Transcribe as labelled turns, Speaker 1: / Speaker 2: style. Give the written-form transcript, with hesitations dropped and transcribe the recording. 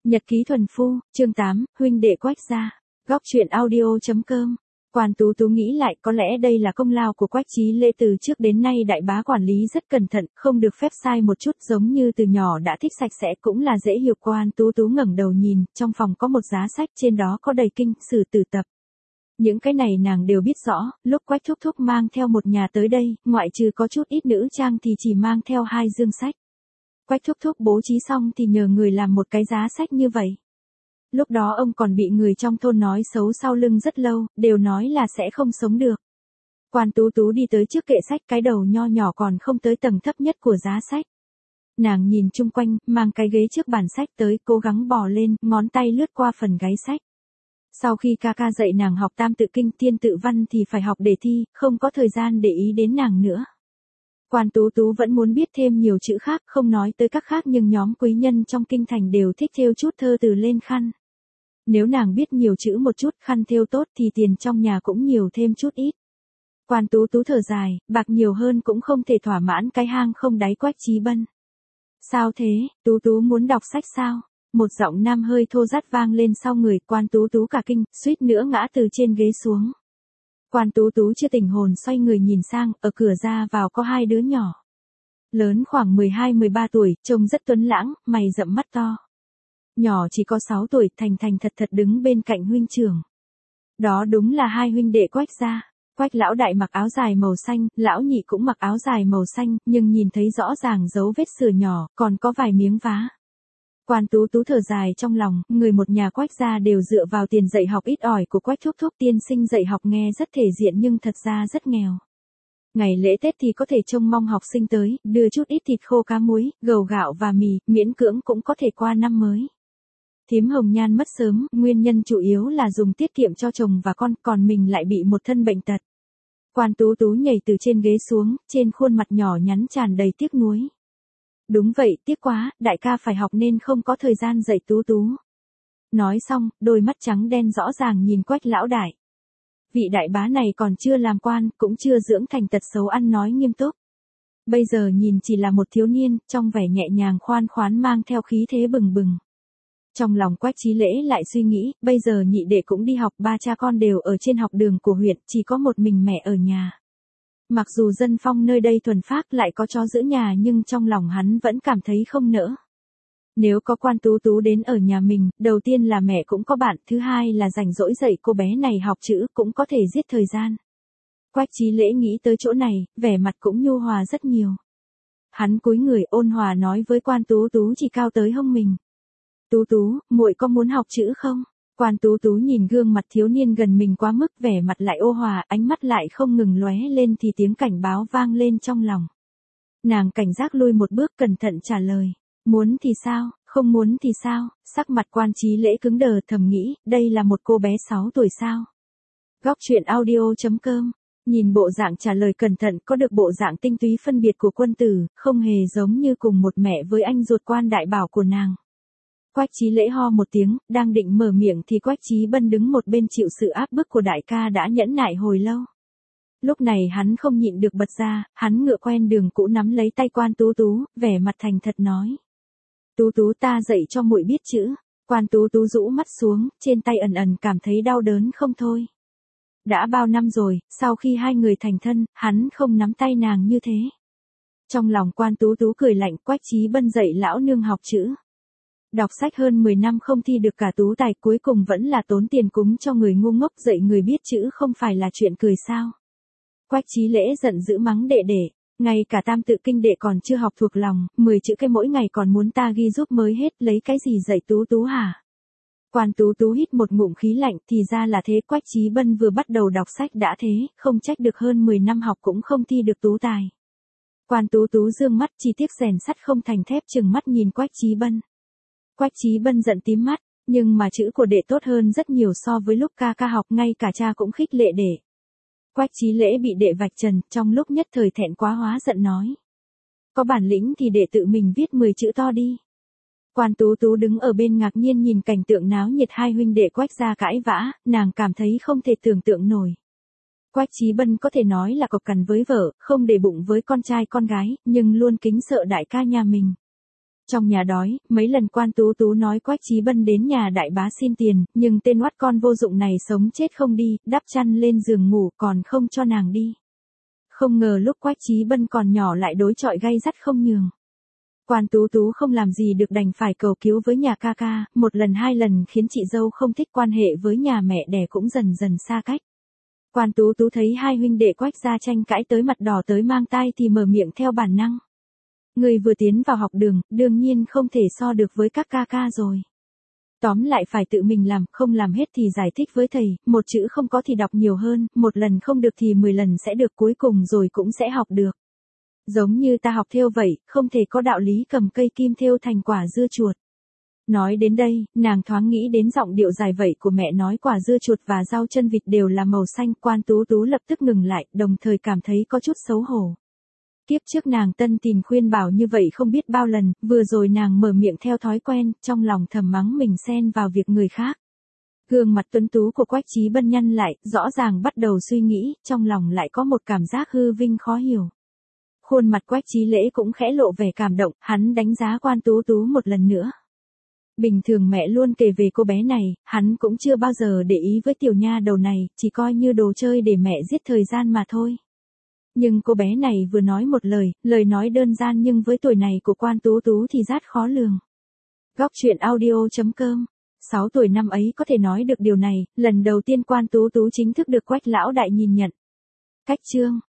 Speaker 1: Nhật ký thuần phu, chương 8, huynh đệ Quách gia. Góc truyện audio.com. Quan Tú Tú nghĩ lại có lẽ đây là công lao của Quách Chí Lễ, từ trước đến nay đại bá quản lý rất cẩn thận, không được phép sai một chút, giống như từ nhỏ đã thích sạch sẽ cũng là dễ hiểu. Quan Tú Tú ngẩng đầu nhìn, trong phòng có một giá sách, trên đó có đầy kinh sử tử tập. Những cái này nàng đều biết rõ, lúc Quách Thúc Thúc mang theo một nhà tới đây, ngoại trừ có chút ít nữ trang thì chỉ mang theo 2 dương sách. Quách Thúc Thúc bố trí xong thì nhờ người làm một cái giá sách như vậy. Lúc đó ông còn bị người trong thôn nói xấu sau lưng rất lâu, đều nói là sẽ không sống được. Quan Tú Tú đi tới trước kệ sách, cái đầu nho nhỏ còn không tới tầng thấp nhất của giá sách. Nàng nhìn chung quanh, mang cái ghế trước bàn sách tới, cố gắng bò lên, ngón tay lướt qua phần gáy sách. Sau khi ca ca dạy nàng học tam tự kinh, thiên tự văn thì phải học để thi, không có thời gian để ý đến nàng nữa. Quan Tú Tú vẫn muốn biết thêm nhiều chữ khác, không nói tới các khác, nhưng nhóm quý nhân trong kinh thành đều thích thêu chút thơ từ lên khăn. Nếu nàng biết nhiều chữ một chút, khăn thêu tốt thì tiền trong nhà cũng nhiều thêm chút ít. Quan Tú Tú thở dài, bạc nhiều hơn cũng không thể thỏa mãn cái hang không đáy Quách Chí Bân. Sao thế, Tú Tú muốn đọc sách sao? Một giọng nam hơi thô rắt vang lên sau người. Quan Tú Tú cả kinh, suýt nữa ngã từ trên ghế xuống. Quan Tú Tú chưa tỉnh hồn, xoay người nhìn sang, ở cửa ra vào có 2 đứa nhỏ. Lớn khoảng 12-13 tuổi, trông rất tuấn lãng, mày rậm mắt to. Nhỏ chỉ có 6 tuổi, thành thành thật thật đứng bên cạnh huynh trưởng. Đó đúng là 2 huynh đệ Quách gia. Quách lão đại mặc áo dài màu xanh, lão nhị cũng mặc áo dài màu xanh, nhưng nhìn thấy rõ ràng dấu vết sửa nhỏ, còn có vài miếng vá. Quan Tú Tú thở dài trong lòng, người một nhà Quách gia đều dựa vào tiền dạy học ít ỏi của Quách Thúc Thúc. Tiên sinh dạy học nghe rất thể diện nhưng thật ra rất nghèo. Ngày lễ Tết thì có thể trông mong học sinh tới, đưa chút ít thịt khô cá muối, gầu gạo và mì, miễn cưỡng cũng có thể qua năm mới. Thím Hồng Nhan mất sớm, nguyên nhân chủ yếu là dùng tiết kiệm cho chồng và con, còn mình lại bị một thân bệnh tật. Quan Tú Tú nhảy từ trên ghế xuống, trên khuôn mặt nhỏ nhắn tràn đầy tiếc nuối. Đúng vậy, tiếc quá, đại ca phải học nên không có thời gian dạy Tú Tú. Nói xong, đôi mắt trắng đen rõ ràng nhìn Quách lão đại. Vị đại bá này còn chưa làm quan, cũng chưa dưỡng thành tật xấu ăn nói nghiêm túc. Bây giờ nhìn chỉ là một thiếu niên, trong vẻ nhẹ nhàng khoan khoán mang theo khí thế bừng bừng. Trong lòng Quách Chí Lễ lại suy nghĩ, bây giờ nhị đệ cũng đi học, 3 cha con đều ở trên học đường của huyện, chỉ có một mình mẹ ở nhà. Mặc dù dân phong nơi đây thuần phác, lại có chó giữ nhà, nhưng trong lòng hắn vẫn cảm thấy không nỡ. Nếu có Quan Tú Tú đến ở nhà mình, đầu tiên là mẹ cũng có bạn, thứ hai là rảnh rỗi dạy cô bé này học chữ, cũng có thể giết thời gian. Quách Chí Lễ nghĩ tới chỗ này, vẻ mặt cũng nhu hòa rất nhiều. Hắn cúi người ôn hòa nói với Quan Tú Tú chỉ cao tới hông mình. Tú Tú, muội có muốn học chữ không? Quan Tú Tú nhìn gương mặt thiếu niên gần mình quá mức, vẻ mặt lại ô hòa, ánh mắt lại không ngừng lóe lên thì tiếng cảnh báo vang lên trong lòng. Nàng cảnh giác lui một bước, cẩn thận trả lời. Muốn thì sao, không muốn thì sao? Sắc mặt Quan Chí Lễ cứng đờ, thầm nghĩ, đây là một cô bé 6 tuổi sao? Góc truyện audio.com. Nhìn bộ dạng trả lời cẩn thận, có được bộ dạng tinh túy phân biệt của quân tử, không hề giống như cùng một mẹ với anh ruột Quan đại bảo của nàng. Quách Chí Lễ ho một tiếng, đang định mở miệng thì Quách Chí Bân đứng một bên chịu sự áp bức của đại ca đã nhẫn nại hồi lâu. Lúc này hắn không nhịn được bật ra, hắn ngựa quen đường cũ nắm lấy tay Quan Tú Tú, vẻ mặt thành thật nói. Tú Tú, ta dạy cho muội biết chữ. Quan Tú Tú rũ mắt xuống, trên tay ẩn ẩn cảm thấy đau đớn không thôi. Đã bao năm rồi, sau khi 2 người thành thân, hắn không nắm tay nàng như thế. Trong lòng Quan Tú Tú cười lạnh, Quách Chí Bân dạy lão nương học chữ. Đọc sách hơn 10 năm không thi được cả tú tài, cuối cùng vẫn là tốn tiền cúng cho người ngu ngốc, dạy người biết chữ không phải là chuyện cười sao. Quách Chí Lễ giận dữ mắng đệ đệ, ngay cả tam tự kinh đệ còn chưa học thuộc lòng, 10 chữ cái mỗi ngày còn muốn ta ghi giúp mới hết, lấy cái gì dạy Tú Tú hả? Quan Tú Tú hít một ngụm khí lạnh, thì ra là thế. Quách Chí Bân vừa bắt đầu đọc sách đã thế, không trách được hơn 10 năm học cũng không thi được tú tài. Quan Tú Tú dương mắt, chỉ tiếc rèn sắt không thành thép, trừng mắt nhìn Quách Chí Bân. Quách Chí Bân giận tím mắt, nhưng mà chữ của đệ tốt hơn rất nhiều so với lúc ca ca học, ngay cả cha cũng khích lệ đệ. Quách Chí Lễ bị đệ vạch trần, trong lúc nhất thời thẹn quá hóa giận nói. Có bản lĩnh thì đệ tự mình viết 10 chữ to đi. Quan Tú Tú đứng ở bên ngạc nhiên nhìn cảnh tượng náo nhiệt 2 huynh đệ Quách gia cãi vã, nàng cảm thấy không thể tưởng tượng nổi. Quách Chí Bân có thể nói là cộc cằn với vợ, không để bụng với con trai con gái, nhưng luôn kính sợ đại ca nhà mình. Trong nhà đói, mấy lần Quan Tú Tú nói Quách Chí Bân đến nhà đại bá xin tiền, nhưng tên oắt con vô dụng này sống chết không đi, đắp chăn lên giường ngủ còn không cho nàng đi. Không ngờ lúc Quách Chí Bân còn nhỏ lại đối chọi gay gắt không nhường. Quan Tú Tú không làm gì được đành phải cầu cứu với nhà ca ca, một lần hai lần khiến chị dâu không thích, quan hệ với nhà mẹ đẻ cũng dần dần xa cách. Quan Tú Tú thấy hai huynh đệ Quách gia tranh cãi tới mặt đỏ tới mang tai thì mở miệng theo bản năng. Người vừa tiến vào học đường, đương nhiên không thể so được với các ca ca rồi. Tóm lại phải tự mình làm, không làm hết thì giải thích với thầy, một chữ không có thì đọc nhiều hơn, một lần không được thì 10 lần sẽ được, cuối cùng rồi cũng sẽ học được. Giống như ta học thêu vậy, không thể có đạo lý cầm cây kim thêu thành quả dưa chuột. Nói đến đây, nàng thoáng nghĩ đến giọng điệu dài vậy của mẹ nói quả dưa chuột và rau chân vịt đều là màu xanh. Quan Tú Tú lập tức ngừng lại, đồng thời cảm thấy có chút xấu hổ. Kiếp trước nàng Tân Tình khuyên bảo như vậy không biết bao lần, vừa rồi nàng mở miệng theo thói quen, trong lòng thầm mắng mình xen vào việc người khác. Gương mặt tuấn tú của Quách Chí Bân nhăn lại, rõ ràng bắt đầu suy nghĩ, trong lòng lại có một cảm giác hư vinh khó hiểu. Khuôn mặt Quách Chí Lễ cũng khẽ lộ vẻ cảm động, hắn đánh giá Quan Tú Tú một lần nữa. Bình thường mẹ luôn kể về cô bé này, hắn cũng chưa bao giờ để ý với tiểu nha đầu này, chỉ coi như đồ chơi để mẹ giết thời gian mà thôi. Nhưng cô bé này vừa nói một lời nói đơn giản nhưng với tuổi này của Quan Tú Tú thì rất khó lường. Góc truyện audio.com 6 tuổi năm ấy có thể nói được điều này, lần đầu tiên Quan Tú Tú chính thức được Quách lão đại nhìn nhận. Cách chương